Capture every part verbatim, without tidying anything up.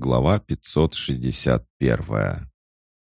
Глава пятьсот шестьдесят один.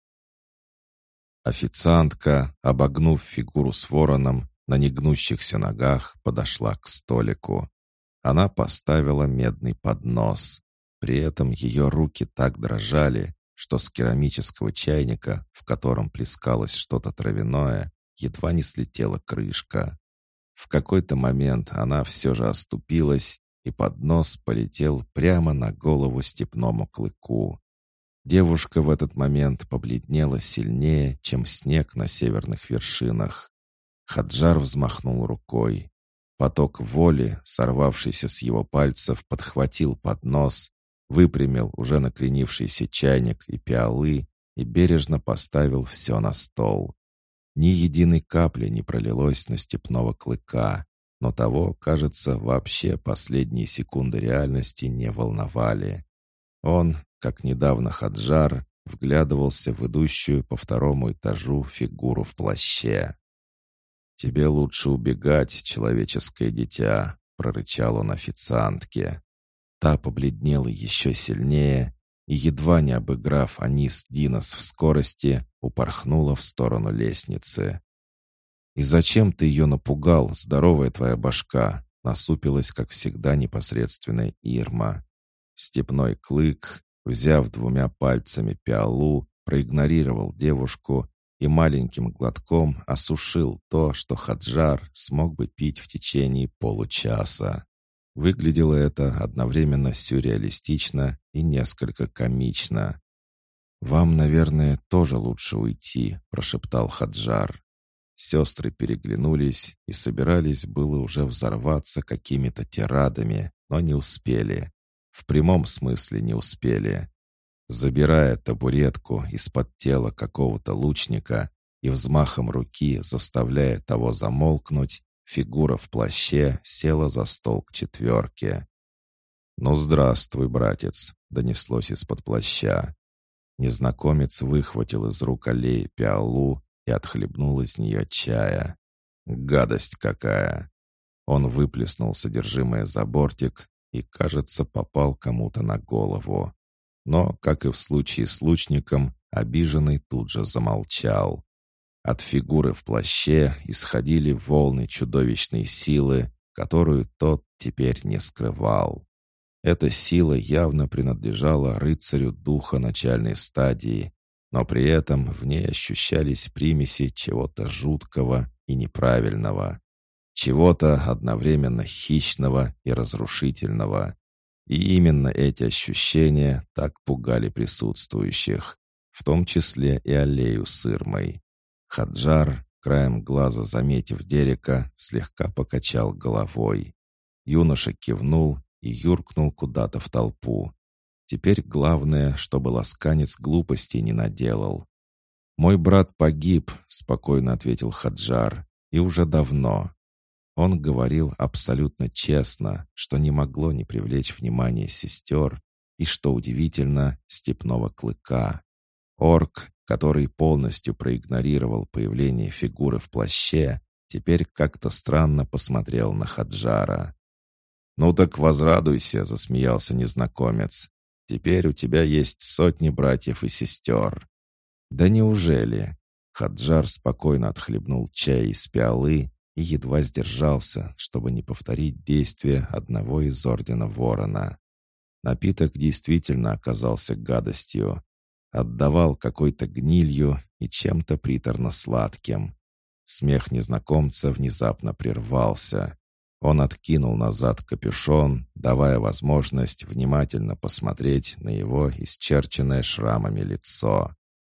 Официантка, обогнув фигуру с вороном, на негнущихся ногах подошла к столику. Она поставила медный поднос. При этом ее руки так дрожали, что с керамического чайника, в котором плескалось что-то травяное, едва не слетела крышка. В какой-то момент она все же оступилась, и поднос полетел прямо на голову степному клыку. Девушка в этот момент побледнела сильнее, чем снег на северных вершинах. Хаджар взмахнул рукой. Поток воли, сорвавшийся с его пальцев, подхватил поднос, выпрямил уже накренившийся чайник и пиалы и бережно поставил все на стол. Ни единой капли не пролилось на степного клыка, но того, кажется, вообще последние секунды реальности не волновали. Он, как недавно Хаджар, вглядывался в идущую по второму этажу фигуру в плаще. «Тебе лучше убегать, человеческое дитя», — прорычал он официантке. Та побледнела еще сильнее и, едва не обыграв Анис Динос в скорости, упорхнула в сторону лестницы. «И зачем ты ее напугал, здоровая твоя башка?» — насупилась, как всегда, непосредственная Ирма. Степной клык, взяв двумя пальцами пиалу, проигнорировал девушку и маленьким глотком осушил то, что Хаджар смог бы пить в течение получаса. Выглядело это одновременно сюрреалистично и несколько комично. «Вам, наверное, тоже лучше уйти», — прошептал Хаджар. Сестры переглянулись и собирались было уже взорваться какими-то тирадами, но не успели. В прямом смысле не успели. Забирая табуретку из-под тела какого-то лучника и взмахом руки заставляя того замолкнуть, фигура в плаще села за стол к четверке. «Ну, здравствуй, братец», — донеслось из-под плаща. Незнакомец выхватил из рук Аллеи пиалу и отхлебнул из нее чая. Гадость какая! Он выплеснул содержимое за бортик и, кажется, попал кому-то на голову. Но, как и в случае с лучником, обиженный тут же замолчал. От фигуры в плаще исходили волны чудовищной силы, которую тот теперь не скрывал. Эта сила явно принадлежала рыцарю духа начальной стадии, но при этом в ней ощущались примеси чего-то жуткого и неправильного, чего-то одновременно хищного и разрушительного. И именно эти ощущения так пугали присутствующих, в том числе и Аллею с Ирмой. Хаджар, краем глаза заметив Дерека, слегка покачал головой. Юноша кивнул и юркнул куда-то в толпу. Теперь главное, чтобы ласканец глупостей не наделал. «Мой брат погиб», — спокойно ответил Хаджар, — «и уже давно». Он говорил абсолютно честно, что не могло не привлечь внимание сестер и, что удивительно, степного клыка. Орк, который полностью проигнорировал появление фигуры в плаще, теперь как-то странно посмотрел на Хаджара. «Ну так возрадуйся», — засмеялся незнакомец. «Теперь у тебя есть сотни братьев и сестер». «Да неужели?» Хаджар спокойно отхлебнул чай из пиалы и едва сдержался, чтобы не повторить действия одного из Ордена Ворона. Напиток действительно оказался гадостью. Отдавал какой-то гнилью и чем-то приторно-сладким. Смех незнакомца внезапно прервался. Он откинул назад капюшон, давая возможность внимательно посмотреть на его исчерченное шрамами лицо.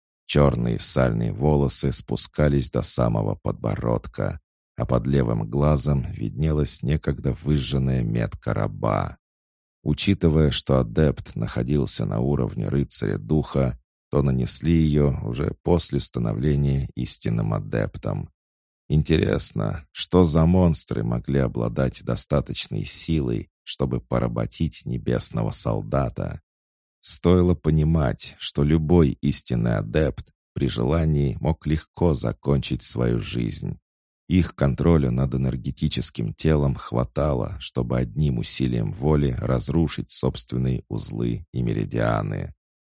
Черные сальные волосы спускались до самого подбородка, а под левым глазом виднелась некогда выжженная метка раба. Учитывая, что адепт находился на уровне рыцаря духа, то нанесли ее уже после становления истинным адептом. Интересно, что за монстры могли обладать достаточной силой, чтобы поработить небесного солдата? Стоило понимать, что любой истинный адепт при желании мог легко закончить свою жизнь. Их контроля над энергетическим телом хватало, чтобы одним усилием воли разрушить собственные узлы и меридианы.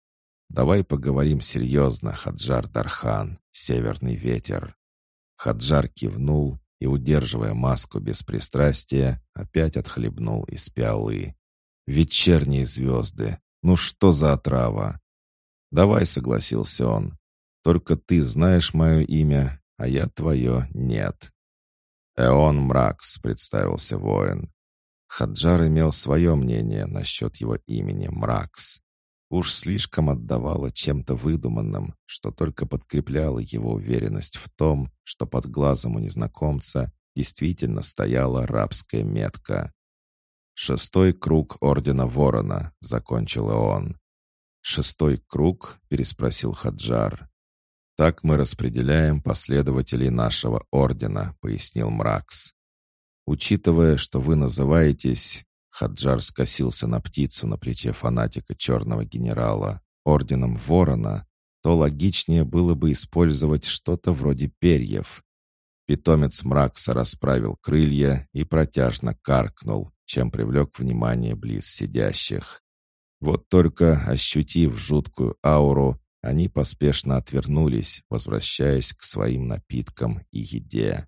«Давай поговорим серьезно, Хаджар Дархан, Северный ветер». Хаджар кивнул и, удерживая маску беспристрастия, опять отхлебнул из пиалы. «Вечерние звезды! Ну что за отрава?» «Давай», — согласился он. «Только ты знаешь мое имя, а я твое нет». «Эон Мракс», — представился воин. Хаджар имел свое мнение насчет его имени Мракс. Уж слишком отдавало чем-то выдуманным, что только подкрепляло его уверенность в том, что под глазом у незнакомца действительно стояла рабская метка. «Шестой круг Ордена Ворона», — закончил он. «Шестой круг?» — переспросил Хаджар. «Так мы распределяем последователей нашего ордена», — пояснил Мракс. «Учитывая, что вы называетесь...» Хаджар скосился на птицу на плече фанатика черного генерала, орденом Ворона, то логичнее было бы использовать что-то вроде перьев. Питомец Мракса расправил крылья и протяжно каркнул, чем привлек внимание близ сидящих. Вот только, ощутив жуткую ауру, они поспешно отвернулись, возвращаясь к своим напиткам и еде.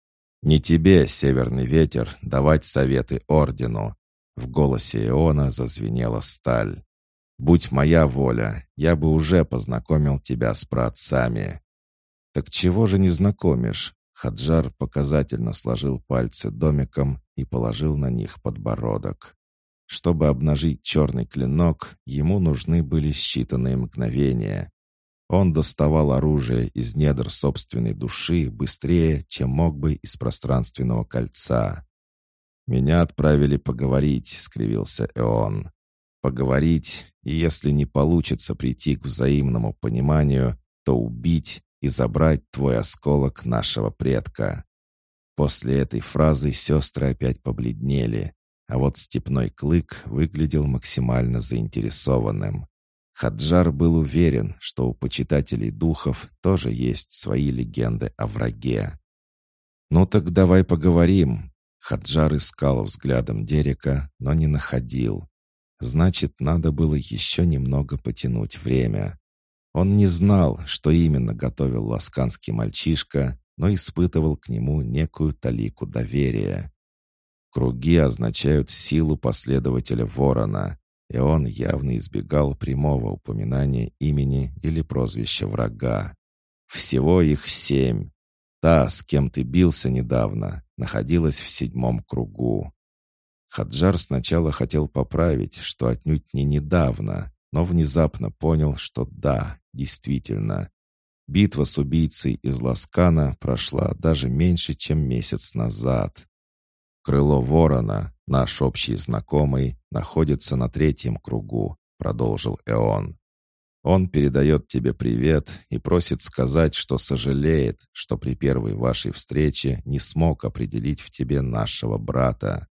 «Не тебе, Северный ветер, давать советы ордену!» В голосе Иона зазвенела сталь. «Будь моя воля, я бы уже познакомил тебя с праотцами». «Так чего же не знакомишь?» Хаджар показательно сложил пальцы домиком и положил на них подбородок. Чтобы обнажить черный клинок, ему нужны были считанные мгновения. Он доставал оружие из недр собственной души быстрее, чем мог бы из пространственного кольца. «Меня отправили поговорить», — скривился Эон. «Поговорить, и если не получится прийти к взаимному пониманию, то убить и забрать твой осколок нашего предка». После этой фразы сестры опять побледнели, а вот степной клык выглядел максимально заинтересованным. Хаджар был уверен, что у почитателей духов тоже есть свои легенды о враге. «Ну так давай поговорим». Хаджар искал взглядом Дерека, но не находил. Значит, надо было еще немного потянуть время. Он не знал, что именно готовил ласканский мальчишка, но испытывал к нему некую талику доверия. Круги означают силу последователя Ворона, и он явно избегал прямого упоминания имени или прозвища врага. Всего их семь. Та, с кем ты бился недавно, находилась в седьмом кругу. Хаджар сначала хотел поправить, что отнюдь не недавно, но внезапно понял, что да, действительно. Битва с убийцей из Ласкана прошла даже меньше, чем месяц назад. «Крыло Ворона, наш общий знакомый, находится на третьем кругу», — продолжил Эон. «Он передает тебе привет и просит сказать, что сожалеет, что при первой вашей встрече не смог определить в тебе нашего брата».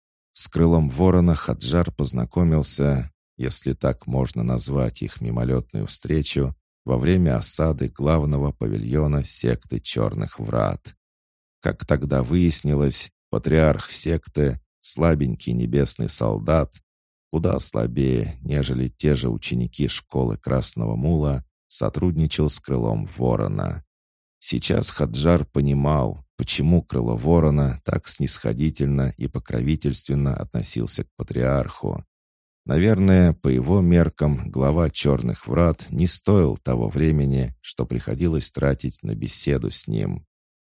С крылом Ворона Хаджар познакомился, если так можно назвать их мимолетную встречу, во время осады главного павильона секты Черных Врат. Как тогда выяснилось, патриарх секты, слабенький небесный солдат, куда слабее, нежели те же ученики школы Красного Мула, сотрудничал с крылом Ворона. Сейчас Хаджар понимал, почему крыло Ворона так снисходительно и покровительственно относился к патриарху. Наверное, по его меркам глава Черных Врат не стоил того времени, что приходилось тратить на беседу с ним.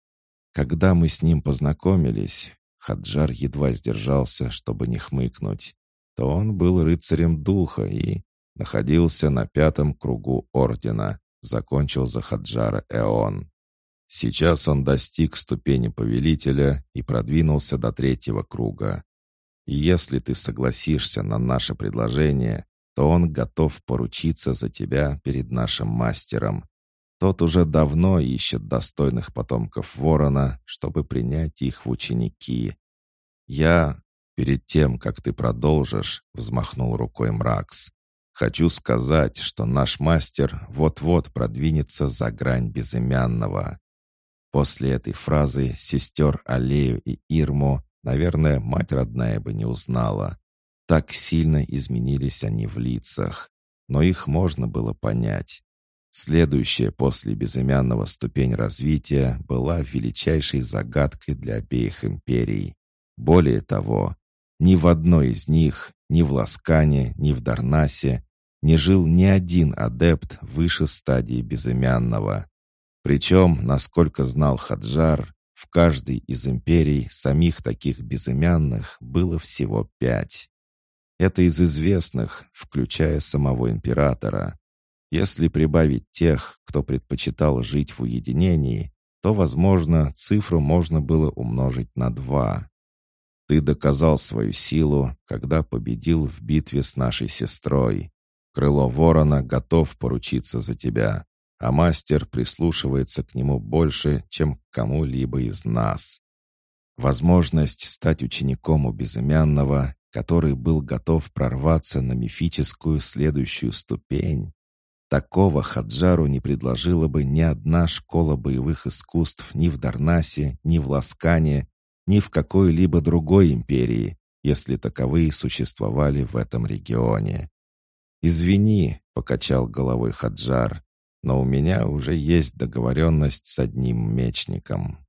Когда мы с ним познакомились, Хаджар едва сдержался, чтобы не хмыкнуть, то он был рыцарем духа и находился на пятом кругу ордена, закончил за Хаджара Эон. Сейчас он достиг ступени повелителя и продвинулся до третьего круга. И если ты согласишься на наше предложение, то он готов поручиться за тебя перед нашим мастером. Тот уже давно ищет достойных потомков Ворона, чтобы принять их в ученики. Я, перед тем, как ты продолжишь, взмахнул рукой Мракс, хочу сказать, что наш мастер вот-вот продвинется за грань безымянного. После этой фразы сестер Алею и Ирму, наверное, мать родная бы не узнала. Так сильно изменились они в лицах. Но их можно было понять. Следующая после безымянного ступень развития была величайшей загадкой для обеих империй. Более того, ни в одной из них, ни в Ласкане, ни в Дарнасе, не жил ни один адепт выше стадии безымянного. Причем, насколько знал Хаджар, в каждой из империй самих таких безымянных было всего пять. Это из известных, включая самого императора. Если прибавить тех, кто предпочитал жить в уединении, то, возможно, цифру можно было умножить на два. Ты доказал свою силу, когда победил в битве с нашей сестрой. Крыло ворона готов поручиться за тебя, а мастер прислушивается к нему больше, чем к кому-либо из нас. Возможность стать учеником у безымянного, который был готов прорваться на мифическую следующую ступень. Такого Хаджару не предложила бы ни одна школа боевых искусств ни в Дарнасе, ни в Ласкане, ни в какой-либо другой империи, если таковые существовали в этом регионе. «Извини», — покачал головой Хаджар, «но у меня уже есть договоренность с одним мечником».